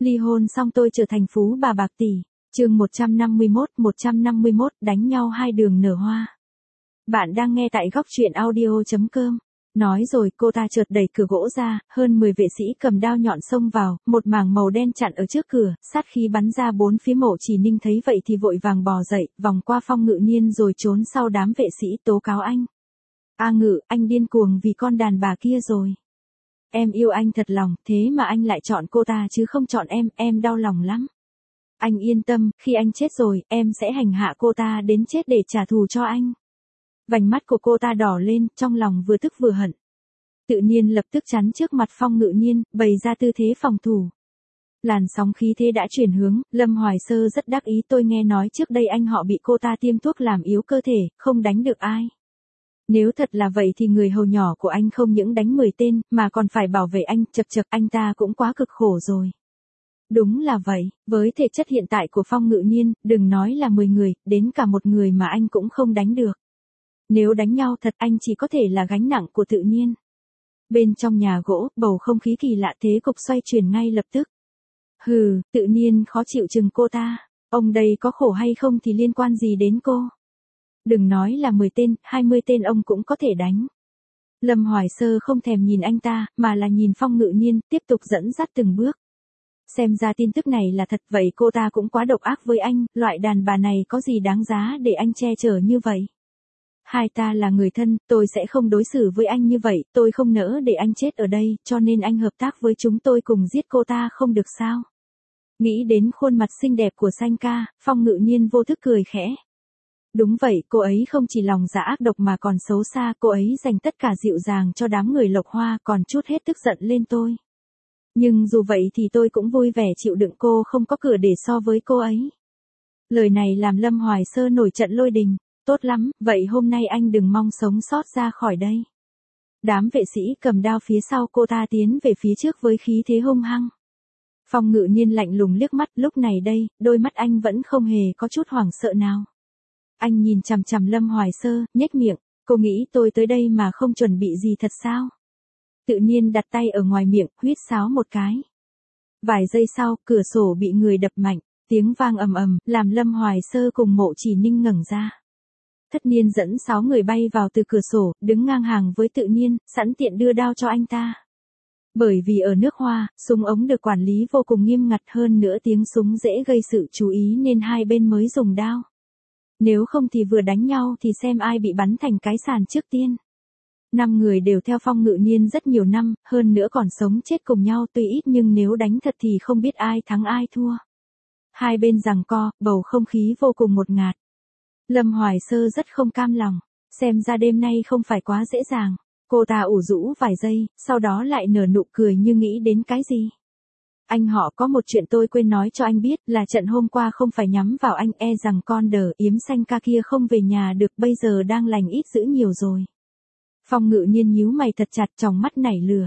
Ly hôn xong tôi trở thành phú bà bạc tỷ. Chương 151, đánh nhau hai đường nở hoa. Bạn đang nghe tại góc truyện audio.com. Nói rồi cô ta chợt đẩy cửa gỗ ra, hơn 10 vệ sĩ cầm đao nhọn xông vào, một mảng màu đen chặn ở trước cửa, sát khí bắn ra bốn phía. Mộ Chỉ Ninh thấy vậy thì vội vàng bò dậy, vòng qua Phong Ngự Nhiên rồi trốn sau đám vệ sĩ tố cáo anh. A Ngự, anh điên cuồng vì con đàn bà kia rồi. Em yêu anh thật lòng, thế mà anh lại chọn cô ta chứ không chọn em đau lòng lắm. Anh yên tâm, khi anh chết rồi, em sẽ hành hạ cô ta đến chết để trả thù cho anh. Vành mắt của cô ta đỏ lên, trong lòng vừa tức vừa hận. Tự nhiên lập tức chắn trước mặt Phong Ngự Nhiên, bày ra tư thế phòng thủ. Làn sóng khí thế đã chuyển hướng, Lâm Hoài Sơ rất đắc ý. Tôi nghe nói trước đây anh họ bị cô ta tiêm thuốc làm yếu cơ thể, không đánh được ai. Nếu thật là vậy thì người hầu nhỏ của anh không những đánh 10 tên, mà còn phải bảo vệ anh. Chật chật, anh ta cũng quá cực khổ rồi. Đúng là vậy, với thể chất hiện tại của Phong Ngự Nhiên, đừng nói là 10 người, đến cả một người mà anh cũng không đánh được. Nếu đánh nhau thật, anh chỉ có thể là gánh nặng của Tự Nhiên. Bên trong nhà gỗ, bầu không khí kỳ lạ thế cục xoay chuyển ngay lập tức. Hừ, Tự Nhiên khó chịu chừng cô ta. Ông đây có khổ hay không thì liên quan gì đến cô? Đừng nói là 10 tên, 20 tên ông cũng có thể đánh. Lâm Hoài Sơ không thèm nhìn anh ta, mà là nhìn Phong Ngự Nhiên, tiếp tục dẫn dắt từng bước. Xem ra tin tức này là thật, vậy cô ta cũng quá độc ác với anh, loại đàn bà này có gì đáng giá để anh che chở như vậy. Hai ta là người thân, tôi sẽ không đối xử với anh như vậy, tôi không nỡ để anh chết ở đây, cho nên anh hợp tác với chúng tôi cùng giết cô ta không được sao. Nghĩ đến khuôn mặt xinh đẹp của Sanh ca, Phong Ngự Nhiên vô thức cười khẽ. Đúng vậy, cô ấy không chỉ lòng dạ ác độc mà còn xấu xa, cô ấy dành tất cả dịu dàng cho đám người Lộc Hoa, còn trút hết tức giận lên tôi. Nhưng dù vậy thì tôi cũng vui vẻ chịu đựng, cô không có cửa để so với cô ấy. Lời này làm Lâm Hoài Sơ nổi trận lôi đình. Tốt lắm, vậy hôm nay anh đừng mong sống sót ra khỏi đây. Đám vệ sĩ cầm đao phía sau cô ta tiến về phía trước với khí thế hung hăng. Phong Ngự Nhiên lạnh lùng liếc mắt, lúc này đây, đôi mắt anh vẫn không hề có chút hoảng sợ nào. Anh nhìn chằm chằm Lâm Hoài Sơ, nhếch miệng, cô nghĩ tôi tới đây mà không chuẩn bị gì thật sao? Tự nhiên đặt tay ở ngoài miệng, huýt sáo một cái. Vài giây sau, cửa sổ bị người đập mạnh, tiếng vang ầm ầm, làm Lâm Hoài Sơ cùng Mộ Chỉ Ninh ngẩng ra. Thất Niên dẫn 6 người bay vào từ cửa sổ, đứng ngang hàng với Tự Nhiên, sẵn tiện đưa đao cho anh ta. Bởi vì ở nước Hoa, súng ống được quản lý vô cùng nghiêm ngặt, hơn nữa tiếng súng dễ gây sự chú ý nên hai bên mới dùng đao. Nếu không thì vừa đánh nhau thì xem ai bị bắn thành cái sàn trước tiên. 5 người đều theo Phong Ngự Nhiên rất nhiều năm, hơn nữa còn sống chết cùng nhau, tuy ít nhưng nếu đánh thật thì không biết ai thắng ai thua. Hai bên giằng co, bầu không khí vô cùng ngột ngạt. Lâm Hoài Sơ rất không cam lòng, xem ra đêm nay không phải quá dễ dàng. Cô ta ủ rũ vài giây, sau đó lại nở nụ cười như nghĩ đến cái gì. Anh họ, có một chuyện tôi quên nói cho anh biết, là trận hôm qua không phải nhắm vào anh, e rằng con đờ Yếm Sanh ca kia không về nhà được, bây giờ đang lành ít dữ nhiều rồi. Phong Ngự Nhiên nhíu mày thật chặt, tròng mắt nảy lửa.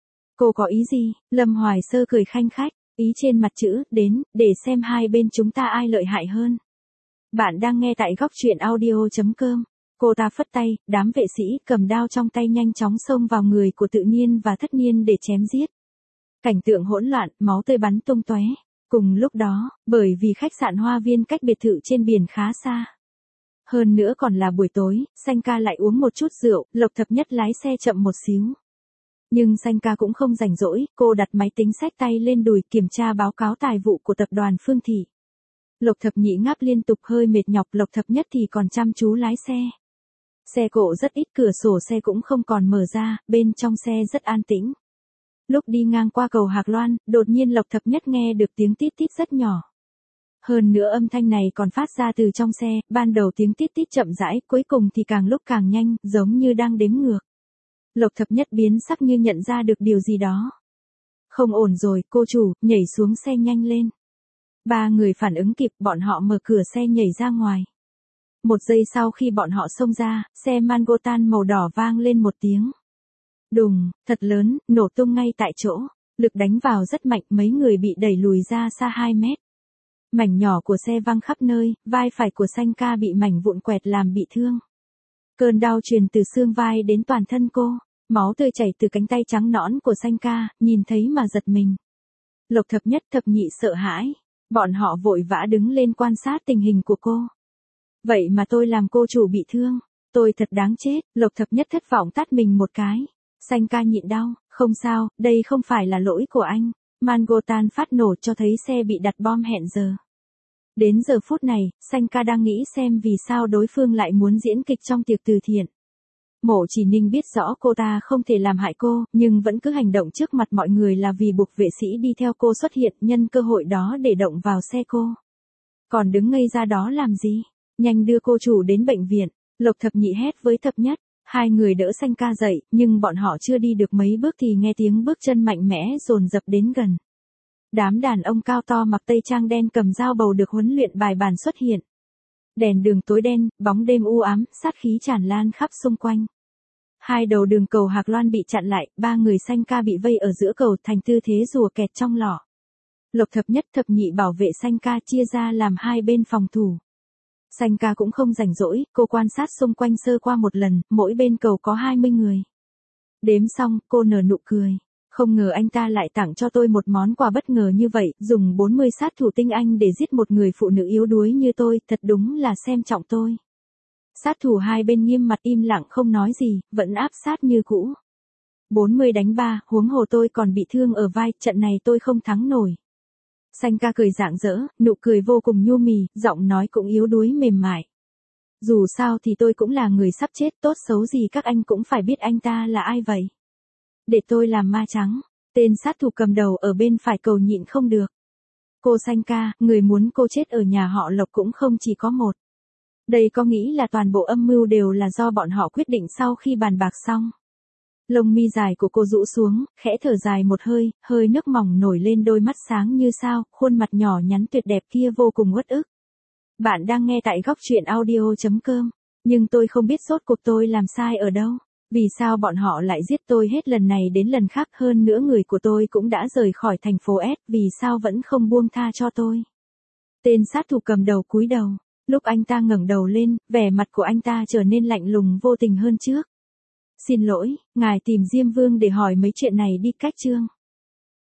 Cô có ý gì? Lâm Hoài Sơ cười khanh khách, ý trên mặt chữ, đến, để xem hai bên chúng ta ai lợi hại hơn. Bạn đang nghe tại góc truyện audio.com. Cô ta phất tay, đám vệ sĩ cầm đao trong tay nhanh chóng xông vào người của Tự Nhiên và Thất Niên để chém giết. Cảnh tượng hỗn loạn, máu tươi bắn tung tóe. Cùng lúc đó, bởi vì khách sạn Hoa Viên cách biệt thự trên biển khá xa. Hơn nữa còn là buổi tối, Sanh ca lại uống một chút rượu, Lộc Thập Nhất lái xe chậm một xíu. Nhưng Sanh ca cũng không rảnh rỗi, cô đặt máy tính xách tay lên đùi kiểm tra báo cáo tài vụ của tập đoàn Phương Thị. Lộc Thập Nhị ngáp liên tục hơi mệt nhọc, Lộc Thập Nhất thì còn chăm chú lái xe. Xe cộ rất ít, cửa sổ xe cũng không còn mở ra, bên trong xe rất an tĩnh. Lúc đi ngang qua cầu Hạc Loan, đột nhiên Lộc Thập Nhất nghe được tiếng tít tít rất nhỏ. Hơn nữa âm thanh này còn phát ra từ trong xe, ban đầu tiếng tít tít chậm rãi, cuối cùng thì càng lúc càng nhanh, giống như đang đếm ngược. Lộc Thập Nhất biến sắc như nhận ra được điều gì đó. Không ổn rồi, cô chủ, nhảy xuống xe nhanh lên. 3 người phản ứng kịp, bọn họ mở cửa xe nhảy ra ngoài. Một giây sau khi bọn họ xông ra, xe Mangotan màu đỏ vang lên một tiếng. Đùng, thật lớn, nổ tung ngay tại chỗ. Lực đánh vào rất mạnh, mấy người bị đẩy lùi ra xa 2 mét. Mảnh nhỏ của xe văng khắp nơi, vai phải của Sanh ca bị mảnh vụn quẹt làm bị thương. Cơn đau truyền từ xương vai đến toàn thân cô. Máu tươi chảy từ cánh tay trắng nõn của Sanh ca, nhìn thấy mà giật mình. Lộc thập nhất thập nhị sợ hãi. Bọn họ vội vã đứng lên quan sát tình hình của cô. Vậy mà tôi làm cô chủ bị thương. Tôi thật đáng chết. Lộc thập nhất thất vọng tát mình một cái. Xanh ca nhịn đau. Không sao, đây không phải là lỗi của anh. Mangotan phát nổ cho thấy xe bị đặt bom hẹn giờ. Đến giờ phút này, Xanh ca đang nghĩ xem vì sao đối phương lại muốn diễn kịch trong tiệc từ thiện. Mộ Chỉ Ninh biết rõ cô ta không thể làm hại cô, nhưng vẫn cứ hành động trước mặt mọi người là vì buộc vệ sĩ đi theo cô xuất hiện nhân cơ hội đó để động vào xe cô. Còn đứng ngây ra đó làm gì? Nhanh đưa cô chủ đến bệnh viện. Lộc thập nhị hét với thập nhất. Hai người đỡ Xanh ca dậy, nhưng bọn họ chưa đi được mấy bước thì nghe tiếng bước chân mạnh mẽ dồn dập đến gần. Đám đàn ông cao to mặc tây trang đen cầm dao bầu được huấn luyện bài bản xuất hiện. Đèn đường tối đen, bóng đêm u ám, sát khí tràn lan khắp xung quanh. Hai đầu đường cầu Hạc Loan bị chặn lại, ba người Xanh ca bị vây ở giữa cầu thành tư thế rùa kẹt trong lò. Lộc thập nhất thập nhị bảo vệ Xanh ca chia ra làm hai bên phòng thủ. Xanh ca cũng không rảnh rỗi, cô quan sát xung quanh sơ qua một lần, mỗi bên cầu có 20 người. Đếm xong, cô nở nụ cười. Không ngờ anh ta lại tặng cho tôi một món quà bất ngờ như vậy, dùng 40 sát thủ tinh anh để giết một người phụ nữ yếu đuối như tôi, thật đúng là xem trọng tôi. Sát thủ hai bên nghiêm mặt im lặng không nói gì, vẫn áp sát như cũ. 40 đánh 3, huống hồ tôi còn bị thương ở vai, trận này tôi không thắng nổi. Xanh ca cười rạng rỡ, nụ cười vô cùng nhu mì, giọng nói cũng yếu đuối mềm mại. Dù sao thì tôi cũng là người sắp chết, tốt xấu gì các anh cũng phải biết anh ta là ai vậy. Để tôi làm ma trắng. Tên sát thủ cầm đầu ở bên phải cầu nhịn không được. Cô Xanh ca, người muốn cô chết ở nhà họ Lộc cũng không chỉ có một. Đây có nghĩ là toàn bộ âm mưu đều là do bọn họ quyết định sau khi bàn bạc xong. Lông mi dài của cô rũ xuống, khẽ thở dài một hơi, hơi nước mỏng nổi lên đôi mắt sáng như sao, khuôn mặt nhỏ nhắn tuyệt đẹp kia vô cùng uất ức. Bạn đang nghe tại góc truyện audio.com. Nhưng tôi không biết rốt cuộc tôi làm sai ở đâu. Vì sao bọn họ lại giết tôi hết lần này đến lần khác, hơn nữa người của tôi cũng đã rời khỏi thành phố S, vì sao vẫn không buông tha cho tôi. Tên sát thủ cầm đầu cúi đầu. Lúc anh ta ngẩng đầu lên, vẻ mặt của anh ta trở nên lạnh lùng vô tình hơn trước. Xin lỗi, ngài tìm Diêm Vương để hỏi mấy chuyện này đi, cách chương.